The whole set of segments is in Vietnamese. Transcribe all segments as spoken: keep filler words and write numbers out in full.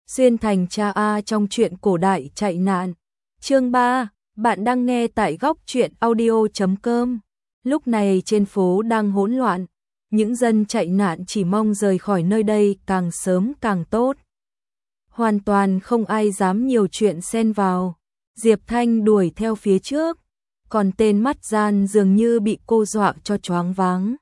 Xuyên thành cha A trong truyện cổ đại chạy nạn. Chương ba, bạn đang nghe tại góc truyện audio chấm com. Lúc này trên phố đang hỗn loạn, những dân chạy nạn chỉ mong rời khỏi nơi đây càng sớm càng tốt. Hoàn toàn không ai dám nhiều chuyện xen vào. Diệp Thanh đuổi theo phía trước, còn tên mắt gian dường như bị cô dọa cho choáng váng.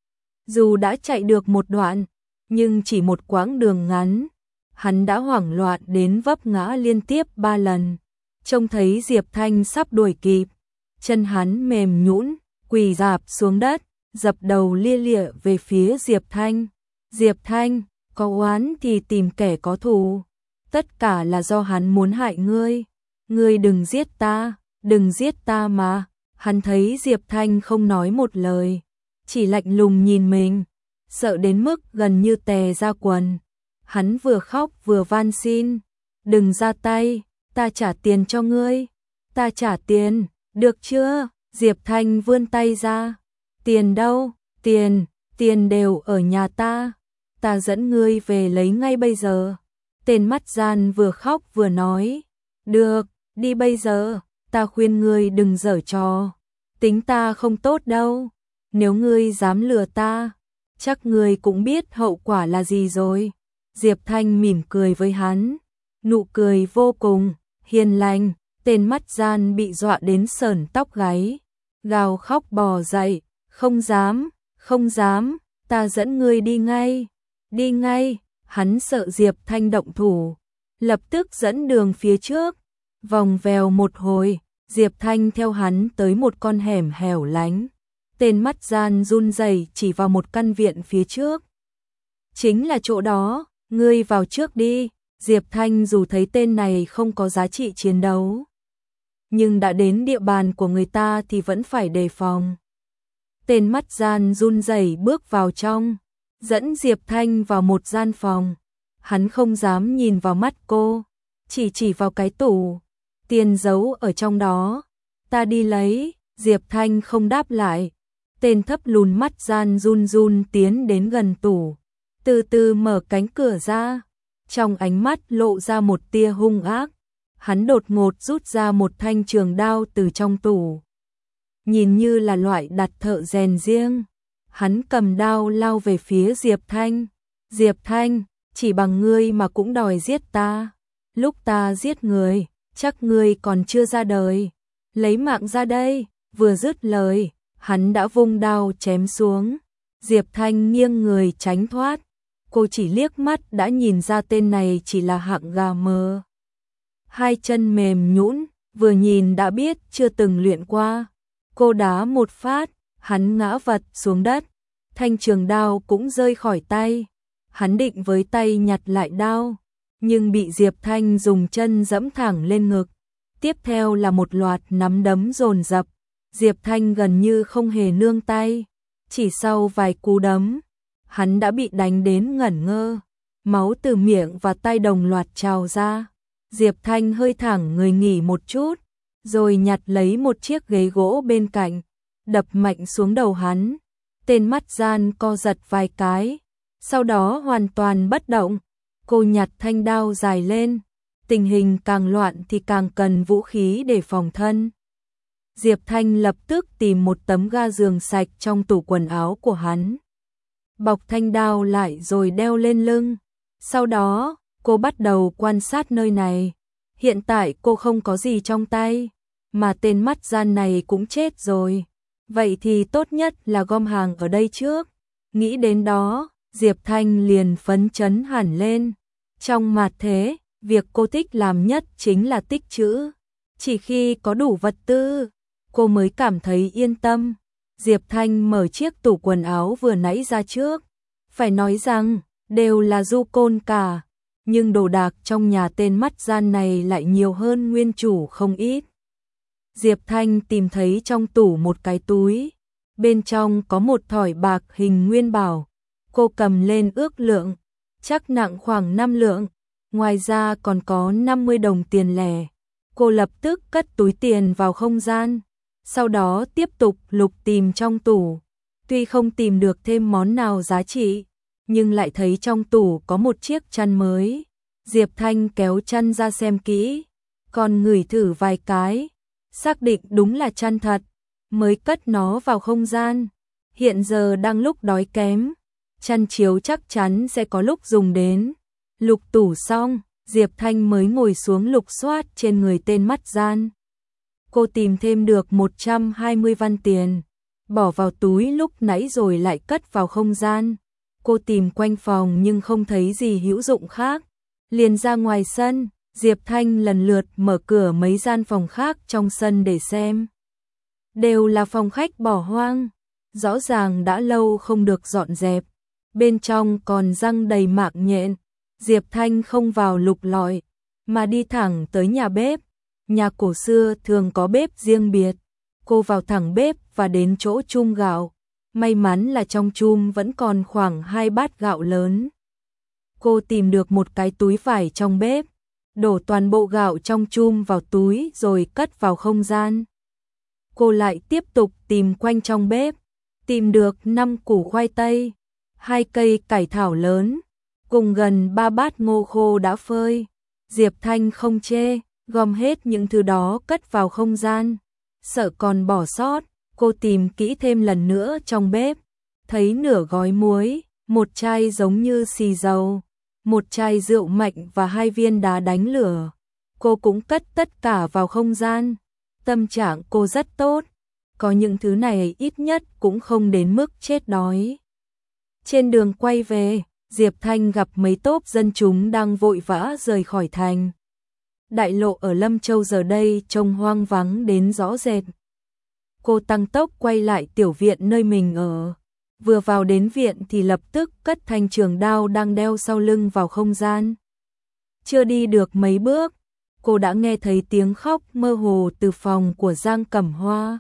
Dù đã chạy được một đoạn, nhưng chỉ một quãng đường ngắn, hắn đã hoảng loạn đến vấp ngã liên tiếp ba lần. Trông thấy Diệp Thanh sắp đuổi kịp, chân hắn mềm nhũn, quỳ rạp xuống đất, dập đầu lia lịa về phía Diệp Thanh. Diệp Thanh, có oán thì tìm kẻ có thù. Tất cả là do hắn muốn hại ngươi. Ngươi đừng giết ta, đừng giết ta mà. Hắn thấy Diệp Thanh không nói một lời, chỉ lạnh lùng nhìn mình, sợ đến mức gần như tè ra quần. Hắn vừa khóc vừa van xin, đừng ra tay, ta trả tiền cho ngươi, ta trả tiền, được chưa? Diệp Thanh vươn tay ra, tiền đâu? Tiền, tiền đều ở nhà ta, ta dẫn ngươi về lấy ngay bây giờ. Tên mắt gian vừa khóc vừa nói, được, đi bây giờ, ta khuyên ngươi đừng giở trò, tính ta không tốt đâu, nếu ngươi dám lừa ta, chắc ngươi cũng biết hậu quả là gì rồi. Diệp Thanh mỉm cười với hắn, nụ cười vô cùng hiền lành. Tên mắt gian bị dọa đến sởn tóc gáy, gào khóc bò dậy, không dám, không dám, ta dẫn ngươi đi ngay, đi ngay. Hắn sợ Diệp Thanh động thủ, lập tức dẫn đường phía trước, vòng vèo một hồi, Diệp Thanh theo hắn tới một con hẻm hẻo lánh. Tên mắt gian run rẩy chỉ vào một căn viện phía trước. Chính là chỗ đó, ngươi vào trước đi. Diệp Thanh dù thấy tên này không có giá trị chiến đấu, nhưng đã đến địa bàn của người ta thì vẫn phải đề phòng. Tên mắt gian run rẩy bước vào trong, dẫn Diệp Thanh vào một gian phòng. Hắn không dám nhìn vào mắt cô, chỉ chỉ vào cái tủ, tiền giấu ở trong đó, ta đi lấy. Diệp Thanh không đáp lại. Tên thấp lùn mắt gian run run tiến đến gần tủ, từ từ mở cánh cửa ra, trong ánh mắt lộ ra một tia hung ác. Hắn đột ngột rút ra một thanh trường đao từ trong tủ, nhìn như là loại đặt thợ rèn riêng. Hắn cầm đao lao về phía Diệp Thanh. Diệp Thanh, chỉ bằng ngươi mà cũng đòi giết ta. Lúc ta giết người, chắc ngươi còn chưa ra đời. Lấy mạng ra đây. Vừa dứt lời, hắn đã vung đao chém xuống. Diệp Thanh nghiêng người tránh thoát. Cô chỉ liếc mắt đã nhìn ra tên này chỉ là hạng gà mờ. Hai chân mềm nhũn, vừa nhìn đã biết chưa từng luyện qua. Cô đá một phát, hắn ngã vật xuống đất. Thanh trường đao cũng rơi khỏi tay. Hắn định với tay nhặt lại đao, nhưng bị Diệp Thanh dùng chân dẫm thẳng lên ngực. Tiếp theo là một loạt nắm đấm dồn dập. Diệp Thanh gần như không hề nương tay. Chỉ sau vài cú đấm, hắn đã bị đánh đến ngẩn ngơ. Máu từ miệng và tay đồng loạt trào ra. Diệp Thanh hơi thẳng người nghỉ một chút, rồi nhặt lấy một chiếc ghế gỗ bên cạnh, đập mạnh xuống đầu hắn. Tên mắt gian co giật vài cái, sau đó hoàn toàn bất động. Cô nhặt thanh đao dài lên, tình hình càng loạn thì càng cần vũ khí để phòng thân. Diệp Thanh lập tức tìm một tấm ga giường sạch trong tủ quần áo của hắn, bọc thanh đao lại rồi đeo lên lưng. Sau đó, cô bắt đầu quan sát nơi này. Hiện tại cô không có gì trong tay, mà tên mắt gian này cũng chết rồi. Vậy thì tốt nhất là gom hàng ở đây trước. Nghĩ đến đó, Diệp Thanh liền phấn chấn hẳn lên. Trong mạt thế, việc cô thích làm nhất chính là tích trữ. Chỉ khi có đủ vật tư, cô mới cảm thấy yên tâm. Diệp Thanh mở chiếc tủ quần áo vừa nãy ra trước. Phải nói rằng, đều là du côn cả. Nhưng đồ đạc trong nhà tên mắt gian này lại nhiều hơn nguyên chủ không ít. Diệp Thanh tìm thấy trong tủ một cái túi. Bên trong có một thỏi bạc hình nguyên bảo. Cô cầm lên ước lượng, chắc nặng khoảng năm lượng. Ngoài ra còn có năm mươi đồng tiền lẻ. Cô lập tức cất túi tiền vào không gian. Sau đó tiếp tục lục tìm trong tủ. Tuy không tìm được thêm món nào giá trị, nhưng lại thấy trong tủ có một chiếc chăn mới. Diệp Thanh kéo chăn ra xem kỹ, còn ngửi thử vài cái, xác định đúng là chăn thật, mới cất nó vào không gian. Hiện giờ đang lúc đói kém, chăn chiếu chắc chắn sẽ có lúc dùng đến. Lục tủ xong, Diệp Thanh mới ngồi xuống lục soát trên người tên mắt gian. Cô tìm thêm được một trăm hai mươi văn tiền, bỏ vào túi lúc nãy rồi lại cất vào không gian. Cô tìm quanh phòng nhưng không thấy gì hữu dụng khác, liền ra ngoài sân. Diệp Thanh lần lượt mở cửa mấy gian phòng khác trong sân để xem. Đều là phòng khách bỏ hoang, rõ ràng đã lâu không được dọn dẹp, bên trong còn răng đầy mạng nhện. Diệp Thanh không vào lục lọi, mà đi thẳng tới nhà bếp. Nhà cổ xưa thường có bếp riêng biệt. Cô vào thẳng bếp và đến chỗ chum gạo. May mắn là trong chum vẫn còn khoảng hai bát gạo lớn. Cô tìm được một cái túi vải trong bếp, đổ toàn bộ gạo trong chum vào túi rồi cất vào không gian. Cô lại tiếp tục tìm quanh trong bếp, tìm được năm củ khoai tây, hai cây cải thảo lớn, cùng gần ba bát ngô khô đã phơi. Diệp Thanh không chê, gom hết những thứ đó cất vào không gian. Sợ còn bỏ sót, cô tìm kỹ thêm lần nữa trong bếp, thấy nửa gói muối, một chai giống như xì dầu, một chai rượu mạnh và hai viên đá đánh lửa. Cô cũng cất tất cả vào không gian. Tâm trạng cô rất tốt, có những thứ này ít nhất cũng không đến mức chết đói. Trên đường quay về, Diệp Thanh gặp mấy tốp dân chúng đang vội vã rời khỏi thành. Đại lộ ở Lâm Châu giờ đây trông hoang vắng đến rõ rệt. Cô tăng tốc quay lại tiểu viện nơi mình ở. Vừa vào đến viện thì lập tức cất thanh trường đao đang đeo sau lưng vào không gian. Chưa đi được mấy bước, cô đã nghe thấy tiếng khóc mơ hồ từ phòng của Giang Cẩm Hoa.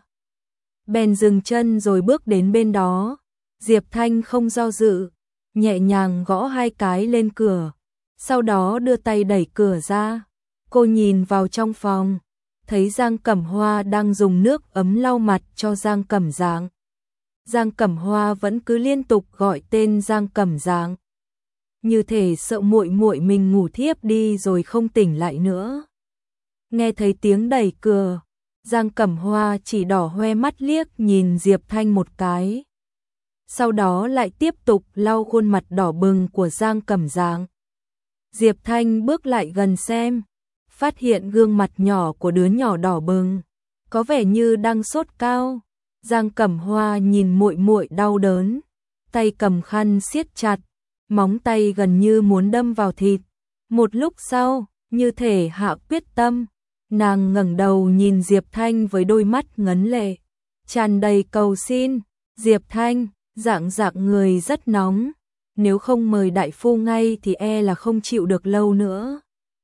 Bèn dừng chân rồi bước đến bên đó. Diệp Thanh không do dự, nhẹ nhàng gõ hai cái lên cửa, sau đó đưa tay đẩy cửa ra. Cô nhìn vào trong phòng, thấy Giang Cẩm Hoa đang dùng nước ấm lau mặt cho Giang Cẩm Giảng. Giang Cẩm Hoa vẫn cứ liên tục gọi tên Giang Cẩm Giảng, như thể sợ muội muội mình ngủ thiếp đi rồi không tỉnh lại nữa. Nghe thấy tiếng đẩy cửa, Giang Cẩm Hoa chỉ đỏ hoe mắt liếc nhìn Diệp Thanh một cái. Sau đó lại tiếp tục lau khuôn mặt đỏ bừng của Giang Cẩm Giảng. Diệp Thanh bước lại gần xem, phát hiện gương mặt nhỏ của đứa nhỏ đỏ bừng, có vẻ như đang sốt cao. Giang Cẩm Hoa nhìn muội muội đau đớn, tay cầm khăn siết chặt, móng tay gần như muốn đâm vào thịt. Một lúc sau, như thể hạ quyết tâm, nàng ngẩng đầu nhìn Diệp Thanh với đôi mắt ngấn lệ, tràn đầy cầu xin. Diệp Thanh, dạng dạng người rất nóng, nếu không mời đại phu ngay thì e là không chịu được lâu nữa.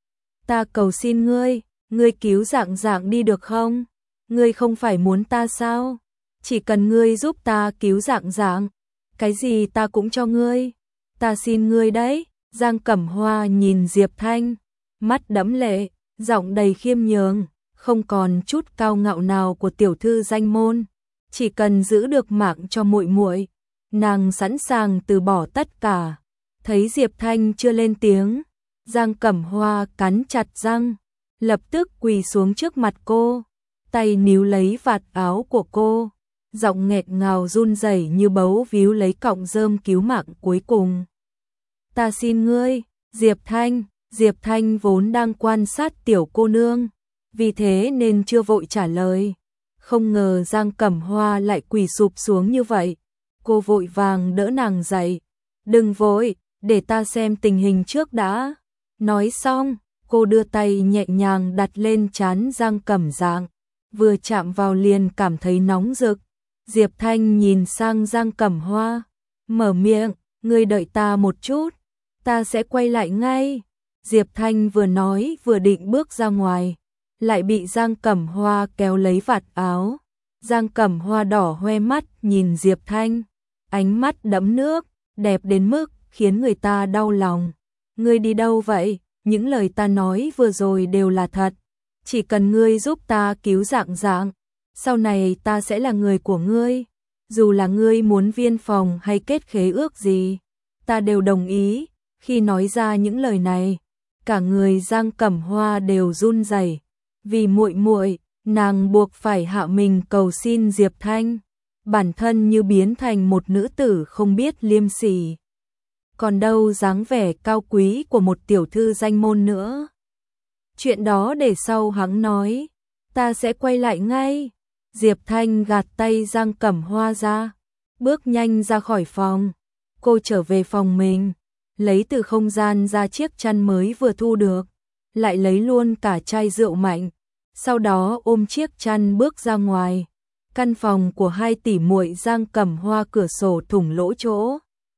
Ta cầu xin ngươi, ngươi cứu dạng dạng đi được không? Ngươi không phải muốn ta sao? Chỉ cần ngươi giúp ta cứu dạng dạng, cái gì ta cũng cho ngươi. Ta xin ngươi đấy. Giang Cẩm Hoa nhìn Diệp Thanh, mắt đẫm lệ, giọng đầy khiêm nhường, không còn chút cao ngạo nào của tiểu thư danh môn. Chỉ cần giữ được mạng cho muội muội, nàng sẵn sàng từ bỏ tất cả. Thấy Diệp Thanh chưa lên tiếng, Giang Cẩm Hoa cắn chặt răng, lập tức quỳ xuống trước mặt cô, tay níu lấy vạt áo của cô, giọng nghẹt ngào run rẩy như bấu víu lấy cọng rơm cứu mạng cuối cùng. Ta xin ngươi, Diệp Thanh. Diệp Thanh vốn đang quan sát tiểu cô nương, vì thế nên chưa vội trả lời. Không ngờ Giang Cẩm Hoa lại quỳ sụp xuống như vậy. Cô vội vàng đỡ nàng dậy. Đừng vội, để ta xem tình hình trước đã. Nói xong, cô đưa tay nhẹ nhàng đặt lên trán Giang Cẩm Giảng, vừa chạm vào liền cảm thấy nóng rực. Diệp Thanh nhìn sang Giang Cẩm Hoa, mở miệng, ngươi đợi ta một chút, ta sẽ quay lại ngay. Diệp Thanh vừa nói vừa định bước ra ngoài, lại bị Giang Cẩm Hoa kéo lấy vạt áo. Giang Cẩm Hoa đỏ hoe mắt nhìn Diệp Thanh, ánh mắt đẫm nước, đẹp đến mức khiến người ta đau lòng. Ngươi đi đâu vậy? Những lời ta nói vừa rồi đều là thật. Chỉ cần ngươi giúp ta cứu dạng dạng, sau này ta sẽ là người của ngươi. Dù là ngươi muốn viên phòng hay kết khế ước gì, ta đều đồng ý. Khi nói ra những lời này, cả người Giang Cẩm Hoa đều run rẩy. Vì muội muội, nàng buộc phải hạ mình cầu xin Diệp Thanh, bản thân như biến thành một nữ tử không biết liêm sỉ. Còn đâu dáng vẻ cao quý của một tiểu thư danh môn nữa. Chuyện đó để sau hắn nói, ta sẽ quay lại ngay. Diệp Thanh gạt tay Giang Cẩm Hoa ra, bước nhanh ra khỏi phòng. Cô trở về phòng mình, lấy từ không gian ra chiếc chăn mới vừa thu được, lại lấy luôn cả chai rượu mạnh, sau đó ôm chiếc chăn bước ra ngoài. Căn phòng của hai tỷ muội Giang Cẩm Hoa cửa sổ thủng lỗ chỗ,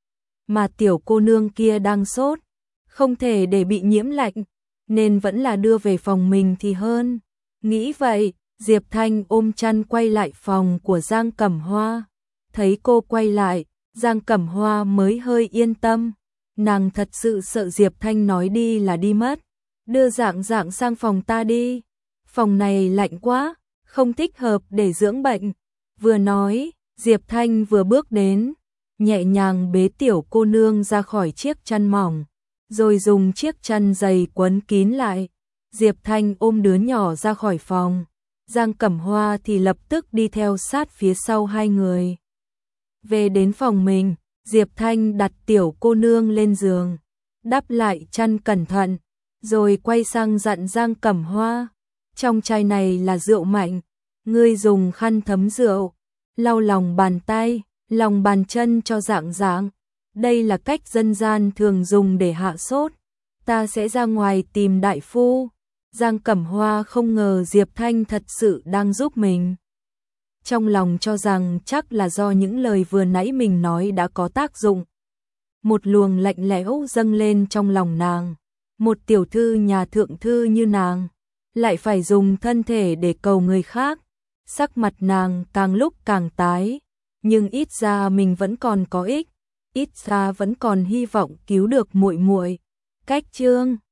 mà tiểu cô nương kia đang sốt, không thể để bị nhiễm lạnh, nên vẫn là đưa về phòng mình thì hơn. Nghĩ vậy, Diệp Thanh ôm chăn quay lại phòng của Giang Cẩm Hoa. Thấy cô quay lại, Giang Cẩm Hoa mới hơi yên tâm. Nàng thật sự sợ Diệp Thanh nói đi là đi mất. Đưa Dạng Dạng sang phòng ta đi. Phòng này lạnh quá, không thích hợp để dưỡng bệnh. Vừa nói, Diệp Thanh vừa bước đến, nhẹ nhàng bế tiểu cô nương ra khỏi chiếc chăn mỏng, rồi dùng chiếc chăn dày quấn kín lại. Diệp Thanh ôm đứa nhỏ ra khỏi phòng. Giang Cẩm Hoa thì lập tức đi theo sát phía sau hai người. Về đến phòng mình, Diệp Thanh đặt tiểu cô nương lên giường, đắp lại chăn cẩn thận, rồi quay sang dặn Giang Cẩm Hoa. Trong chai này là rượu mạnh, ngươi dùng khăn thấm rượu, lau lòng bàn tay, lòng bàn chân cho Dạng Dạng. Đây là cách dân gian thường dùng để hạ sốt. Ta sẽ ra ngoài tìm đại phu. Giang Cẩm Hoa không ngờ Diệp Thanh thật sự đang giúp mình. Trong lòng cho rằng chắc là do những lời vừa nãy mình nói đã có tác dụng. Một luồng lạnh lẽo dâng lên trong lòng nàng. Một tiểu thư nhà thượng thư như nàng, lại phải dùng thân thể để cầu người khác. Sắc mặt nàng càng lúc càng tái, nhưng ít ra mình vẫn còn có ích, ít ra vẫn còn hy vọng cứu được muội muội. Cách chương